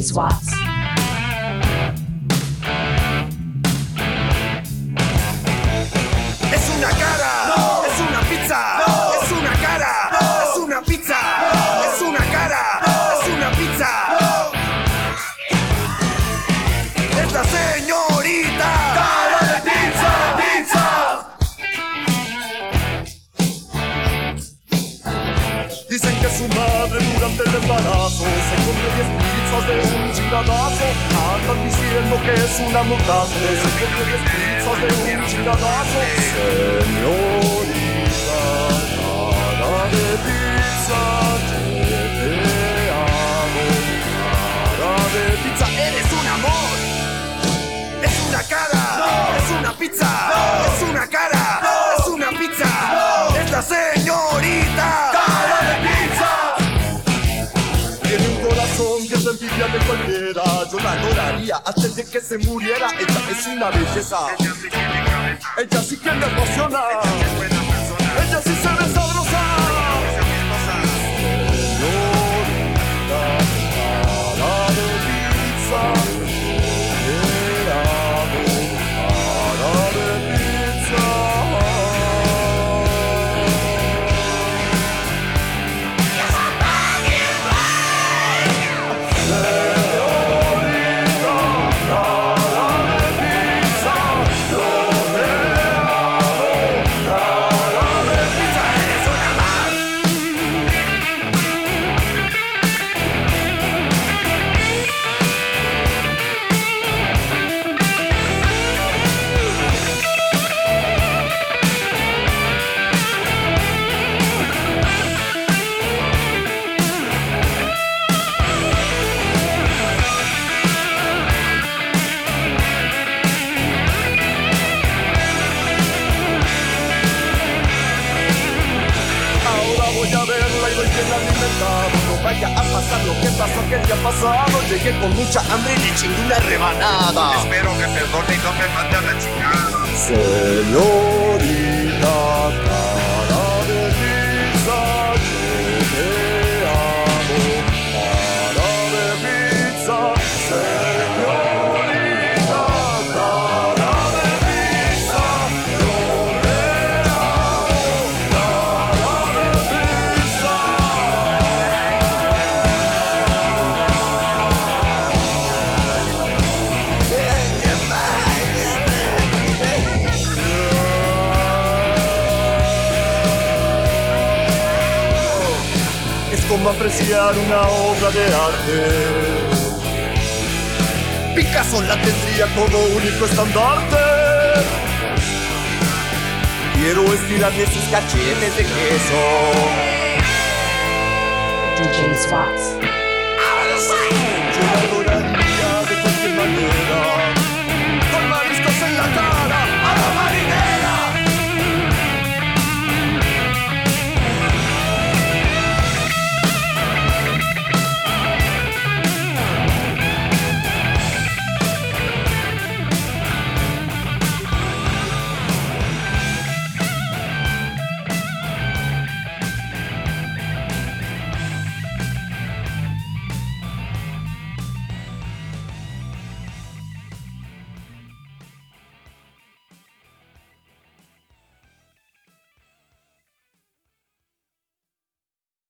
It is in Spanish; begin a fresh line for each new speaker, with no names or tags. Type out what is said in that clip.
Swats.
Es una cara, no. Es una pizza, no. Es una cara, no. Es una pizza, no. Es una cara, no. Es una pizza, no. Es la señorita cara de pizza, Dicen que su madre durante el embarazo se comió 10 pizzas de un chingadazo. Andan diciendo que es una mortazo. Se comió 10 pizzas de un chingadazo. Señorita, cara de pizza, yo te amo. Cara de pizza, eres un amor. Es una cara, no. Es una pizza, no. Es una cara, no. Es una pizza, no. Es la señorita cara de pizza. Tiene un corazón que es envidia de cualquiera. Yo la adoraría antes de que se muriera. Ella es una belleza. Ella sí que me emociona. Ella sí se ve sabrosa. Señorita, cara de pizza. No vaya a pasar lo que pasó aquel día pasado. Llegué con mucha hambre y le chingué una rebanada.
Espero que perdone y no me mande a la chingada.
Señorita, cara de pizza, yo te amo. Cara de pizza, señorita, cara de pizza, yo te amo. Cara de pizza. Es como apreciar una obra de arte. Picasso la tendría como único estandarte. Quiero estirarle sus cachetes de queso.
DJ Swats.